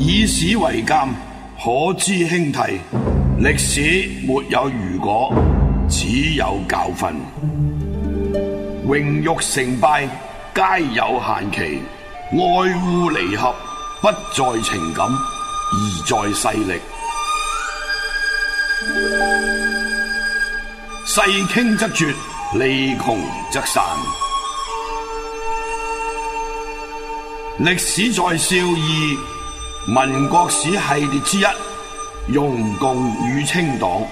以史為鑑，可知興替。歷史沒有如果，只有教訓。榮辱成敗皆有限期，愛惡離合不在情感，而在勢力。勢傾則絕，利窮則散。歷史在笑義民國史系列之一，容共與清黨。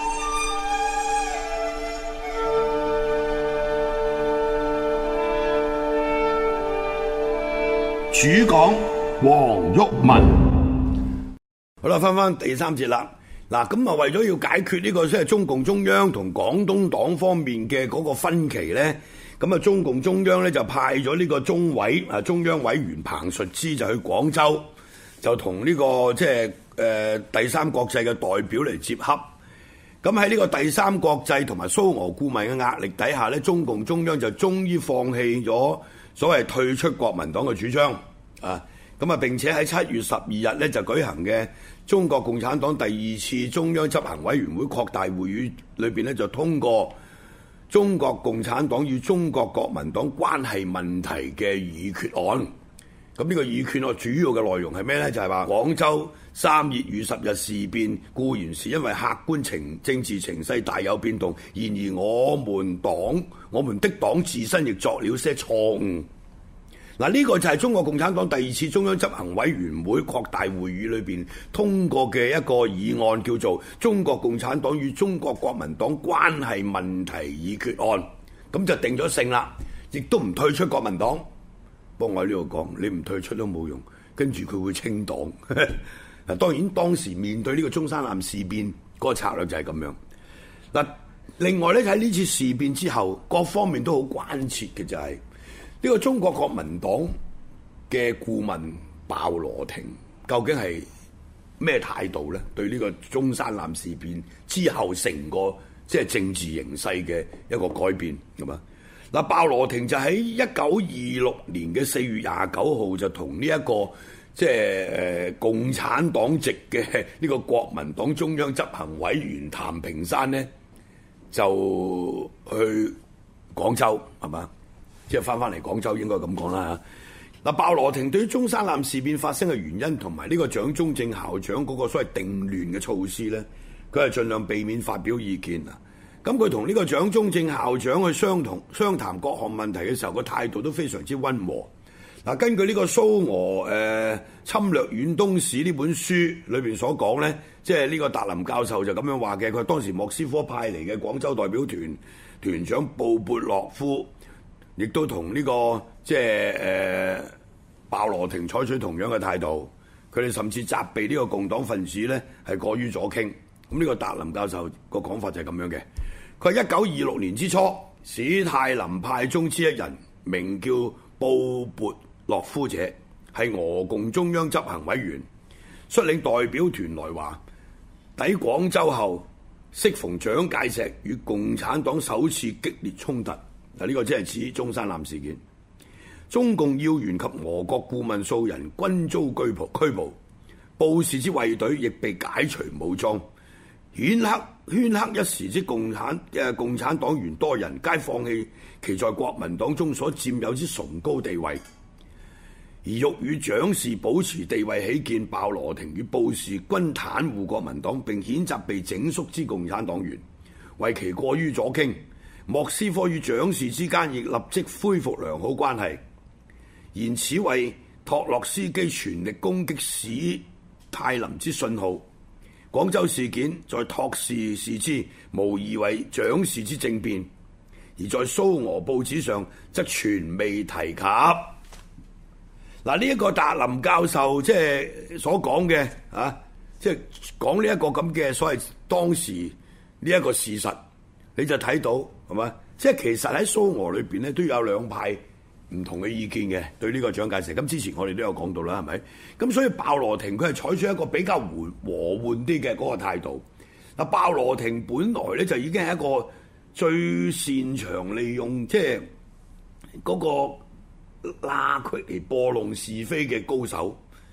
主講黃毓民。好啦，翻第三節啦。嗱，咁啊，為咗要解決呢個即係中共中央同廣東黨方面嘅嗰個分歧咧，咁啊，中共中央咧就派咗呢個中委啊中央委員彭述之就去廣州，就同呢個即係第三國際嘅代表嚟接洽。咁喺呢個第三國際同埋蘇俄顧問嘅壓力底下咧，中共中央就終於放棄咗所謂退出國民黨嘅主張啊。咁啊，並且喺7月12日咧就舉行嘅中國共產黨第2次中央執行委員會擴大會議裏邊咧，就通過中國共產黨與中國國民黨關係問題嘅議決案。咁呢個議決案主要嘅內容係咩呢？就係話廣州3月與10日事變固然是因為客觀政治情勢大有變動，然而我們的黨自身亦作了些錯誤。嗱，呢個就係中國共產黨第2次中央執行委員會擴大會議裏邊通過嘅一個議案，叫做《中國共產黨與中國國民黨關係問題議決案》，咁就定咗性啦，亦都唔退出國民黨。不過我喺呢度講，你唔退出都冇用，跟住佢會清黨。嗱，當然當時面對呢個中山艦事變嗰個策略就係咁樣。嗱，另外咧喺呢次事變之後，各方面都好關切嘅就係呢個中國國民黨嘅顧問鮑羅廷究竟係咩態度咧？對呢個中山艦事變之後成個即係政治形勢嘅一個改變咁啊！嗱，鮑羅廷就喺1926年嘅4月29號就同呢一個即係共產黨籍嘅呢個國民黨中央執行委員譚平山呢，就去廣州係嘛？即係翻嚟廣州應該咁講啦嚇。嗱，鮑羅廷對於中山艦事變發生嘅原因同埋呢個蔣中正校長嗰個所謂定亂嘅措施咧，佢係盡量避免發表意見啊。咁佢同呢個蔣中正校長去商談各項問題嘅時候，個態度都非常之溫和。嗱，根據呢個蘇俄侵略遠東史呢本書裏邊所講咧，即係呢個達林教授就咁樣話嘅。佢話當時莫斯科派嚟嘅廣州代表團團長布勃洛夫，亦都同呢個即係鮑羅廷採取同樣嘅態度。佢哋甚至責備呢個共黨分子咧係過於左傾。咁呢個達林教授個講法就係咁樣嘅。佢話1926年之初，史泰林派中之一人，名叫布勃洛夫者，係俄共中央執行委員，率領代表團來華。抵廣州後，適逢蔣介石與共產黨首次激烈衝突。嗱，呢個即係指中山艦事件。中共要員及俄國顧問數人均遭拘捕，報事之衛隊亦被解除武裝。煊赫一時之共產黨員多人，皆放棄其在國民黨中所佔有之崇高地位，而欲與蔣氏保持地位起見，鮑羅廷與報事均袒護國民黨，並譴責被整肅之共產黨員，為其過於左傾。莫斯科與蔣氏之間亦立即恢復良好關係，然此為托洛斯基全力攻擊史泰林之信號。廣州事件在托氏視之，無疑為蔣氏之政變，而在蘇俄報紙上則全未提及。嗱，呢一個達林教授即係所講嘅即係講呢一個咁嘅所謂當時呢一個事實，你就睇到係嘛？即係其實喺蘇俄裏邊咧都有兩派唔同嘅意見嘅，對呢個蔣介石。咁之前我哋都有講到啦，係咪？咁所以鮑羅廷佢係採取一個比較和緩啲嘅嗰個態度。嗱，鮑羅廷本來咧就已經係一個最擅長利用即係嗰個罅隙嚟播弄是非嘅高手。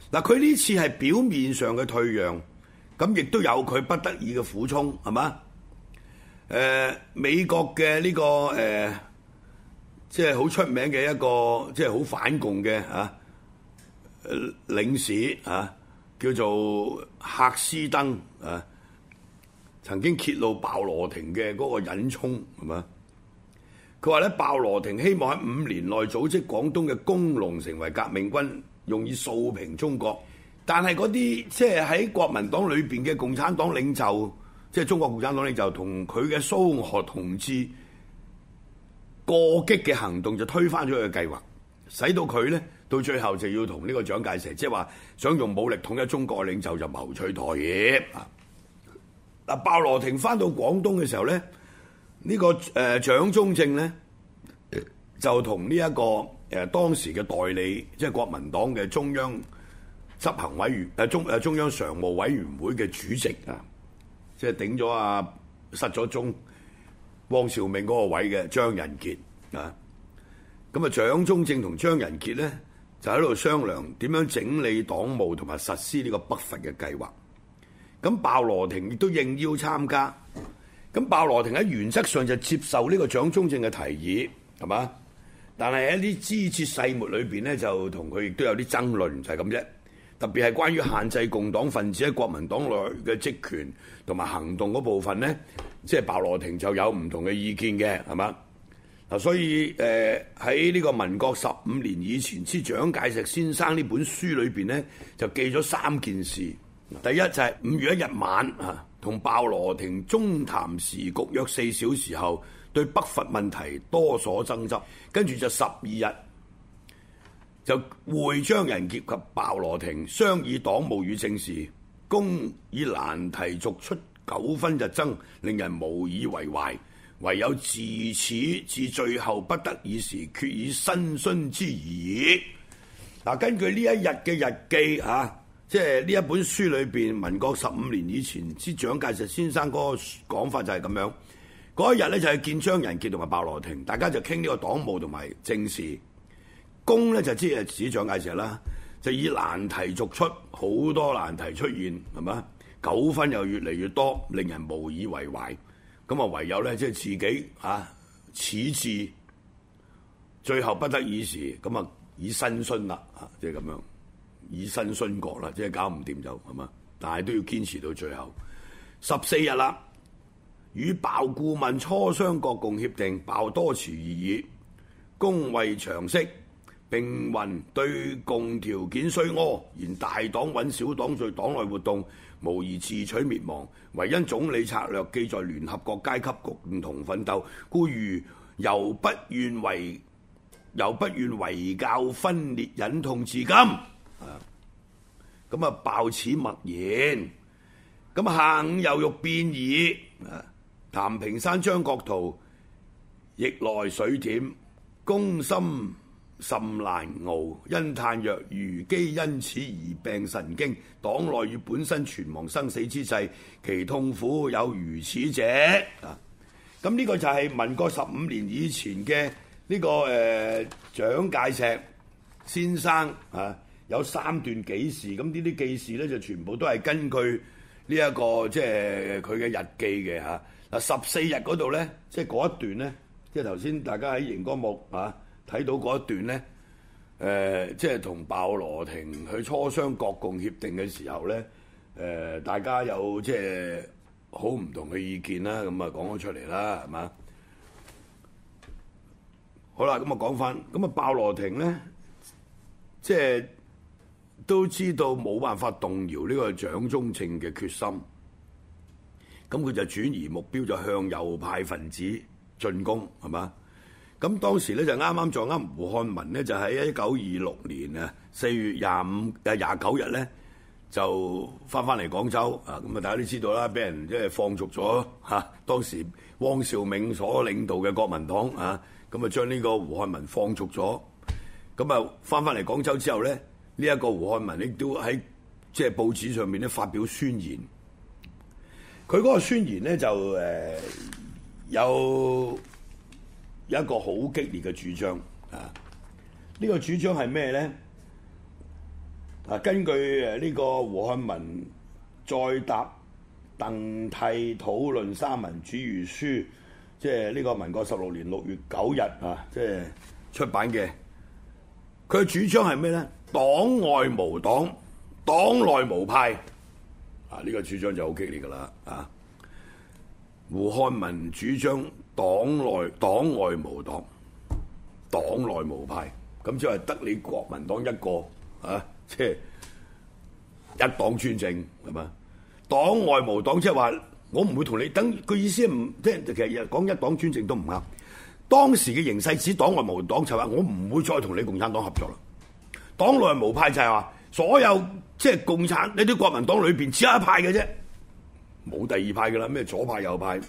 嗱，佢呢次係表面上嘅退讓，咁亦都有佢不得已嘅苦衷，係嘛？美國嘅呢個即係好出名嘅一個即係好反共嘅領事叫做赫斯登曾經揭露鮑羅廷嘅嗰個隱衷，係嘛？佢話咧，鮑羅廷希望喺5年內組織廣東嘅工農成為革命軍，用以掃平中國。但係嗰啲即係喺國民黨裏邊嘅共產黨領袖，即係中國共產黨領袖同佢嘅蘇俄同志過激嘅行動，就推翻咗佢嘅計劃，使到佢咧到最後就要同呢個蔣介石，即係話想用武力統一中國嘅領袖就謀取妥協。嗱，鮑羅廷翻到廣東嘅時候咧，呢個蔣中正咧就同呢一個當時嘅代理，即係國民黨嘅中央執行委員中央常務委員會嘅主席即係頂咗失咗蹤汪兆銘嗰個位嘅張人傑咁蔣中正同張人傑咧就喺度商量點樣整理黨務同埋實施呢個北伐嘅計劃。咁鮑羅廷亦都應邀參加。咁鮑羅廷喺原則上就接受呢個蔣中正嘅提議，係嘛？但係喺啲枝節細末裏邊咧，就同佢亦都有啲爭論，就係咁啫。特別係關於限制共黨分子喺國民黨內嘅職權同埋行動嗰部分咧，即係鮑羅廷就有唔同嘅意見嘅，係嘛？嗱，所以喺呢個民國15年以前之蔣介石先生呢本書裏邊咧，就記咗3件事。第一就係5月1日晚同鮑羅廷中談時局約4小時後，對北伐問題多所爭執。跟住就12日就會張人傑及鮑羅廷商議黨務與政事，公以難題逐出糾紛日爭，令人無以為懷。唯有自此至最後不得已時，決以申詢之矣。嗱，根據呢一日嘅日記即係呢一本書裏邊，民國15年以前之蔣介石先生嗰個講法就係咁樣。嗰一日咧就係見張人傑同埋鮑羅廷，大家就傾呢個黨務同埋政事。公咧就即係指蔣介石啦，就以難題逐出，好多難題出現，係嘛？糾紛又越嚟越多，令人無以為懷。咁唯有咧即係自己此至最後不得已時，咁以申詢啦，即係咁樣。以身殉國啦，即係搞唔掂就係嘛，但係都要堅持到最後。14日啦，與鮑顧問磋商國共協定，鮑多遲疑議，公為詳釋，並云對共條件雖柯，然大黨揾小黨在黨內活動，無疑自取滅亡。唯因總理策略記在聯合國階級共同奮鬥，故如猶不願為教分裂忍痛至今。咁鮑此默言。咁下午又欲變議，譚平山張國燾逆來水舔，公心甚難熬，因嘆若虞姬因此而病神經，黨內與本身存亡生死之際，其痛苦有如此者。咁呢個就係民國15年以前嘅呢個蔣介石先生有3段記事，咁呢啲記事咧就全部都係根據呢一個即係佢嘅日記嘅嚇。14日嗰度咧，即係嗰一段咧，即係頭先大家喺熒光幕睇到嗰一段咧，即係同鮑羅廷去磋商國共協定嘅時候咧，大家有即係好唔同嘅意見啦，咁講咗出嚟啦，係嘛？好啦，咁講翻，咁鮑羅廷咧，即係都知道冇辦法動搖呢個蔣中正嘅決心，咁佢就轉移目標，就向右派分子進攻，係嘛？咁當時咧就啱撞啱胡漢民咧就喺1926年4月29日咧就翻嚟廣州咁啊！大家都知道啦，俾人即係放逐咗當時汪兆銘所領導嘅國民黨咁啊將呢個胡漢民放逐咗，咁啊翻嚟廣州之後咧。呢一個胡漢民亦都喺即係報紙上面咧發表宣言，佢嗰個宣言咧就有一個好激烈嘅主張呢個主張係咩咧？ 根據呢個胡漢民再答鄧棣討論三民主義書，即係呢個民國16年6月9日即係出版嘅。佢嘅主張係咩咧？黨外無黨，黨內無派。呢個主張就好激烈噶啦。胡漢民主張黨外無黨，黨內無派。咁即係得你國民黨一個即係一黨專政係嘛？黨外無黨，即係話我唔會同你等。佢意思唔即係其實講一黨專政都唔啱。當時嘅形勢指黨外無黨就係話我唔會再同你共產黨合作啦。黨內無派就係話所有即係共產你啲國民黨裏邊只有一派嘅啫，冇第二派㗎啦。咩左派右派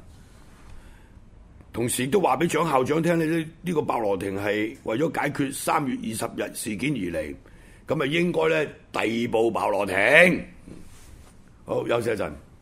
同時都話俾蔣校長聽，呢個鮑羅廷係為咗解決3月20日事件而嚟，咁啊應該咧逮捕鮑羅廷。好，休息一陣。